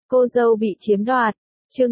Cô dâu bị chiếm đoạt. Chương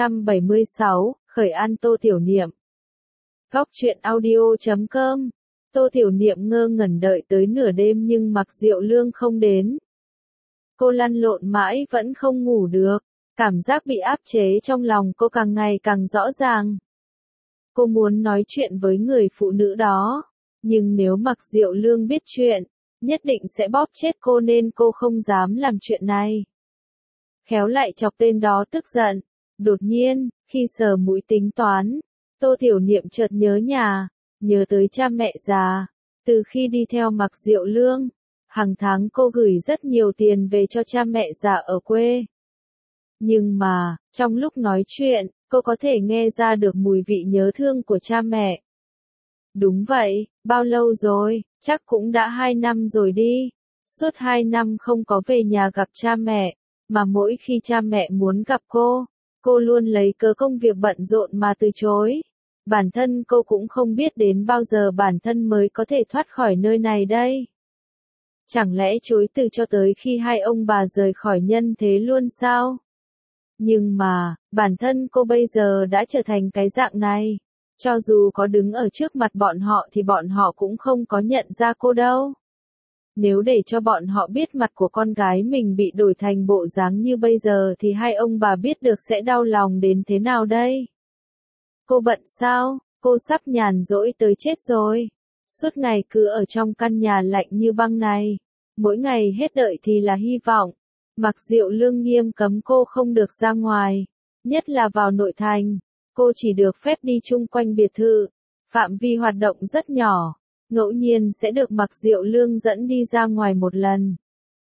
576, khởi an Tô Tiểu Niệm. Góc truyện audio.com. Tô Tiểu Niệm ngơ ngẩn đợi tới nửa đêm nhưng Mạc Diệu Lương không đến. Cô lăn lộn mãi vẫn không ngủ được, cảm giác bị áp chế trong lòng cô càng ngày càng rõ ràng. Cô muốn nói chuyện với người phụ nữ đó, nhưng nếu Mạc Diệu Lương biết chuyện, nhất định sẽ bóp chết cô nên cô không dám làm chuyện này. Khéo lại chọc tên đó tức giận. Đột nhiên, khi sờ mũi tính toán, Tô Tiểu Niệm chợt nhớ nhà, nhớ tới cha mẹ già. Từ khi đi theo Mạc Diệu Lương, hàng tháng cô gửi rất nhiều tiền về cho cha mẹ già ở quê. Nhưng mà, trong lúc nói chuyện, cô có thể nghe ra được mùi vị nhớ thương của cha mẹ. Đúng vậy, bao lâu rồi, chắc cũng đã 2 năm rồi đi. Suốt 2 năm không có về nhà gặp cha mẹ, mà mỗi khi cha mẹ muốn gặp cô luôn lấy cớ công việc bận rộn mà từ chối. Bản thân cô cũng không biết đến bao giờ bản thân mới có thể thoát khỏi nơi này đây. Chẳng lẽ chối từ cho tới khi hai ông bà rời khỏi nhân thế luôn sao? Nhưng mà, bản thân cô bây giờ đã trở thành cái dạng này. Cho dù có đứng ở trước mặt bọn họ thì bọn họ cũng không có nhận ra cô đâu. Nếu để cho bọn họ biết mặt của con gái mình bị đổi thành bộ dáng như bây giờ thì hai ông bà biết được sẽ đau lòng đến thế nào đây? Cô bận sao? Cô sắp nhàn rỗi tới chết rồi. Suốt ngày cứ ở trong căn nhà lạnh như băng này. Mỗi ngày hết đợi thì là hy vọng. Mạc Diệu Lương nghiêm cấm cô không được ra ngoài. Nhất là vào nội thành. Cô chỉ được phép đi chung quanh biệt thự. Phạm vi hoạt động rất nhỏ. Ngẫu nhiên sẽ được Mạc Diệu Lương dẫn đi ra ngoài một lần.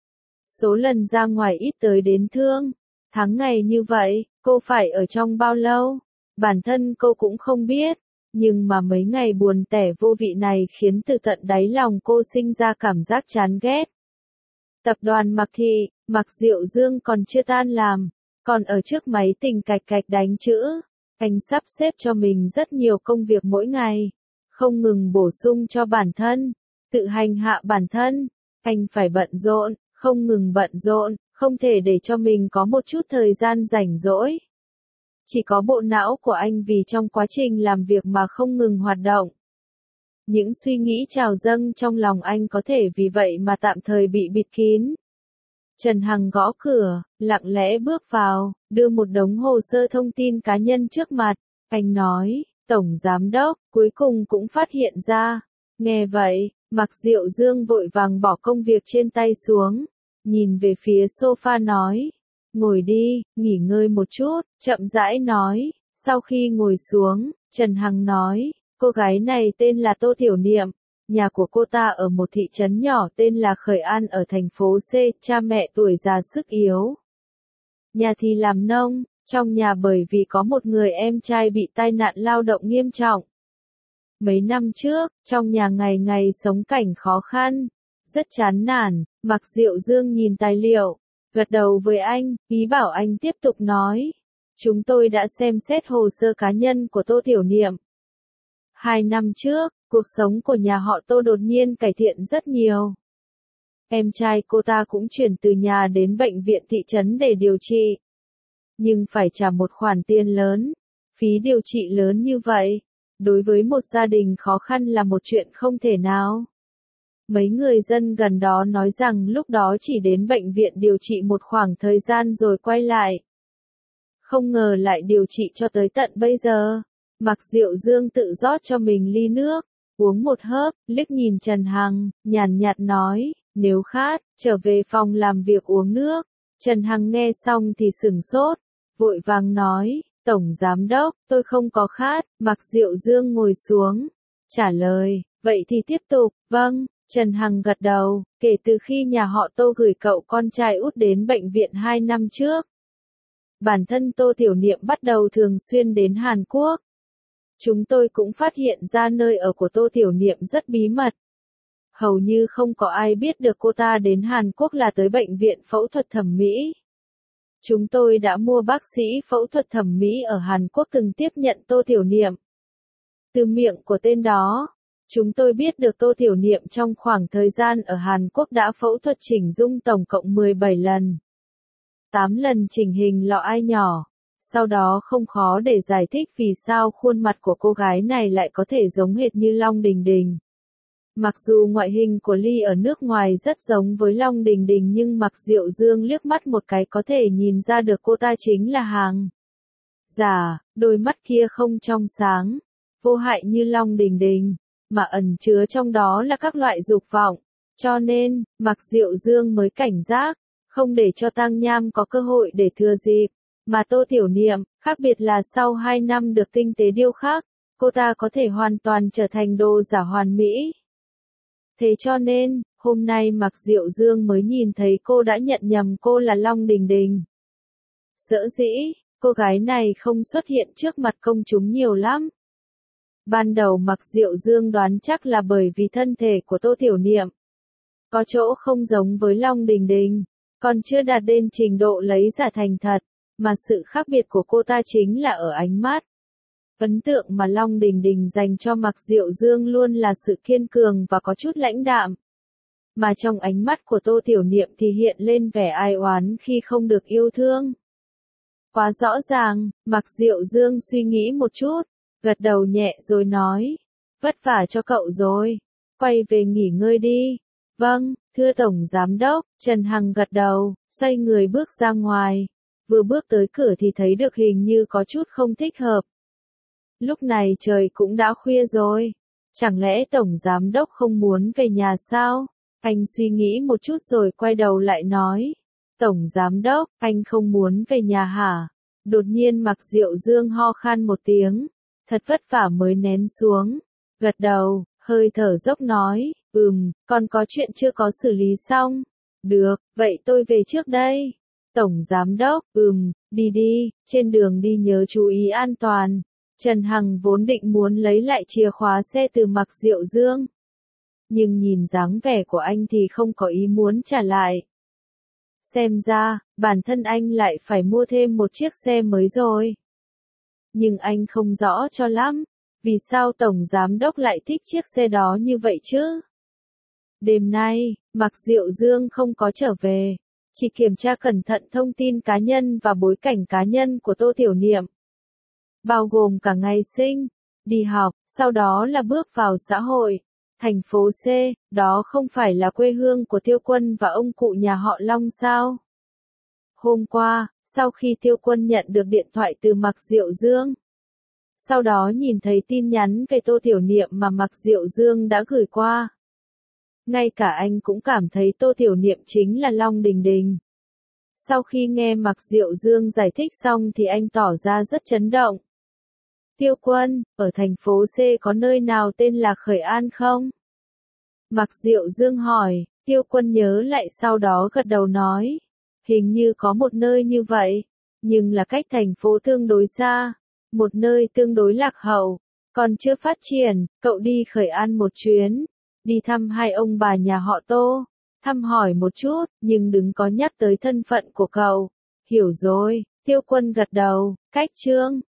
Số lần ra ngoài ít tới đến thương. Tháng ngày như vậy, cô phải ở trong bao lâu? Bản thân cô cũng không biết. Nhưng mà mấy ngày buồn tẻ vô vị này khiến từ tận đáy lòng cô sinh ra cảm giác chán ghét. Tập đoàn Mạc Thị, Mạc Diệu Dương còn chưa tan làm, còn ở trước máy tính cạch cạch đánh chữ. Anh sắp xếp cho mình rất nhiều công việc mỗi ngày. Không ngừng bổ sung cho bản thân, tự hành hạ bản thân, anh phải bận rộn, không ngừng bận rộn, không thể để cho mình có một chút thời gian rảnh rỗi. Chỉ có bộ não của anh vì trong quá trình làm việc mà không ngừng hoạt động. Những suy nghĩ trào dâng trong lòng anh có thể vì vậy mà tạm thời bị bịt kín. Trần Hằng gõ cửa, lặng lẽ bước vào, đưa một đống hồ sơ thông tin cá nhân trước mặt, anh nói. Tổng Giám Đốc, cuối cùng cũng phát hiện ra. Nghe vậy, Mạc Diệu Dương vội vàng bỏ công việc trên tay xuống, nhìn về phía sofa nói. Ngồi đi, nghỉ ngơi một chút, chậm rãi nói. Sau khi ngồi xuống, Trần Hằng nói, cô gái này tên là Tô Tiểu Niệm. Nhà của cô ta ở một thị trấn nhỏ tên là Khởi An ở thành phố C, cha mẹ tuổi già sức yếu. Nhà thì làm nông. Trong nhà bởi vì có một người em trai bị tai nạn lao động nghiêm trọng. Mấy năm trước, trong nhà ngày ngày sống cảnh khó khăn, rất chán nản. Mạc Diệu Dương nhìn tài liệu, gật đầu với anh, ý bảo anh tiếp tục nói. Chúng tôi đã xem xét hồ sơ cá nhân của Tô Tiểu Niệm. 2 năm trước, cuộc sống của nhà họ Tô đột nhiên cải thiện rất nhiều. Em trai cô ta cũng chuyển từ nhà đến bệnh viện thị trấn để điều trị. Nhưng phải trả một khoản tiền lớn, phí điều trị lớn như vậy, đối với một gia đình khó khăn là một chuyện không thể nào. Mấy người dân gần đó nói rằng lúc đó chỉ đến bệnh viện điều trị một khoảng thời gian rồi quay lại. Không ngờ lại điều trị cho tới tận bây giờ. Mạc Diệu Dương tự rót cho mình ly nước, uống một hớp, liếc nhìn Trần Hằng, nhàn nhạt nói, nếu khát, trở về phòng làm việc uống nước. Trần Hằng nghe xong thì sửng sốt, vội vàng nói, Tổng Giám Đốc, tôi không có khát. Mạc Diệu Dương ngồi xuống, trả lời, vậy thì tiếp tục. Vâng, Trần Hằng gật đầu, kể từ khi nhà họ Tô gửi cậu con trai út đến bệnh viện 2 năm trước. Bản thân Tô Tiểu Niệm bắt đầu thường xuyên đến Hàn Quốc. Chúng tôi cũng phát hiện ra nơi ở của Tô Tiểu Niệm rất bí mật. Hầu như không có ai biết được cô ta đến Hàn Quốc là tới bệnh viện phẫu thuật thẩm mỹ. Chúng tôi đã mua bác sĩ phẫu thuật thẩm mỹ ở Hàn Quốc từng tiếp nhận Tô Tiểu Niệm. Từ miệng của tên đó, chúng tôi biết được Tô Tiểu Niệm trong khoảng thời gian ở Hàn Quốc đã phẫu thuật chỉnh dung tổng cộng 17 lần. 8 lần chỉnh hình lọ ai nhỏ. Sau đó không khó để giải thích vì sao khuôn mặt của cô gái này lại có thể giống hệt như Long Đình Đình. Mặc dù ngoại hình của Ly ở nước ngoài rất giống với Long Đình Đình nhưng Mạc Diệu Dương liếc mắt một cái có thể nhìn ra được cô ta chính là hàng giả, đôi mắt kia không trong sáng, vô hại như Long Đình Đình, mà ẩn chứa trong đó là các loại dục vọng. Cho nên, Mạc Diệu Dương mới cảnh giác, không để cho Tang Nham có cơ hội để thừa dịp. Mà Tô Tiểu Niệm, khác biệt là sau 2 năm được tinh tế điêu khắc, cô ta có thể hoàn toàn trở thành đồ giả hoàn mỹ. Thế cho nên, hôm nay Mạc Diệu Dương mới nhìn thấy cô đã nhận nhầm cô là Long Đình Đình. Sở dĩ, cô gái này không xuất hiện trước mặt công chúng nhiều lắm. Ban đầu Mạc Diệu Dương đoán chắc là bởi vì thân thể của Tô Tiểu Niệm có chỗ không giống với Long Đình Đình, còn chưa đạt đến trình độ lấy giả thành thật, mà sự khác biệt của cô ta chính là ở ánh mắt. Ấn tượng mà Long Đình Đình dành cho Mạc Diệu Dương luôn là sự kiên cường và có chút lãnh đạm. Mà trong ánh mắt của Tô Tiểu Niệm thì hiện lên vẻ ai oán khi không được yêu thương. Quá rõ ràng, Mạc Diệu Dương suy nghĩ một chút, gật đầu nhẹ rồi nói, vất vả cho cậu rồi, quay về nghỉ ngơi đi. Vâng, thưa Tổng Giám Đốc, Trần Hằng gật đầu, xoay người bước ra ngoài. Vừa bước tới cửa thì thấy được hình như có chút không thích hợp. Lúc này trời cũng đã khuya rồi. Chẳng lẽ Tổng Giám Đốc không muốn về nhà sao? Anh suy nghĩ một chút rồi quay đầu lại nói. Tổng Giám Đốc, anh không muốn về nhà hả? Đột nhiên Mạc Diệu Dương ho khan một tiếng. Thật vất vả mới nén xuống. Gật đầu, hơi thở dốc nói. Còn có chuyện chưa có xử lý xong. Được, vậy tôi về trước đây. Tổng Giám Đốc, đi đi, trên đường đi nhớ chú ý an toàn. Trần Hằng vốn định muốn lấy lại chìa khóa xe từ Mạc Diệu Dương. Nhưng nhìn dáng vẻ của anh thì không có ý muốn trả lại. Xem ra, bản thân anh lại phải mua thêm một chiếc xe mới rồi. Nhưng anh không rõ cho lắm, vì sao Tổng Giám Đốc lại thích chiếc xe đó như vậy chứ? Đêm nay, Mạc Diệu Dương không có trở về. Chỉ kiểm tra cẩn thận thông tin cá nhân và bối cảnh cá nhân của Tô Tiểu Niệm. Bao gồm cả ngày sinh, đi học, sau đó là bước vào xã hội. Thành phố C, đó không phải là quê hương của Tiêu Quân và ông cụ nhà họ Long sao? Hôm qua, sau khi Tiêu Quân nhận được điện thoại từ Mạc Diệu Dương, sau đó nhìn thấy tin nhắn về Tô Tiểu Niệm mà Mạc Diệu Dương đã gửi qua. Ngay cả anh cũng cảm thấy Tô Tiểu Niệm chính là Long Đình Đình. Sau khi nghe Mạc Diệu Dương giải thích xong thì anh tỏ ra rất chấn động. Tiêu Quân, ở thành phố C có nơi nào tên là Khởi An không? Mạc Diệu Dương hỏi, Tiêu Quân nhớ lại sau đó gật đầu nói. Hình như có một nơi như vậy, nhưng là cách thành phố tương đối xa, một nơi tương đối lạc hậu, còn chưa phát triển, cậu đi Khởi An một chuyến. Đi thăm hai ông bà nhà họ Tô, thăm hỏi một chút, nhưng đừng có nhắc tới thân phận của cậu. Hiểu rồi, Tiêu Quân gật đầu, cách chương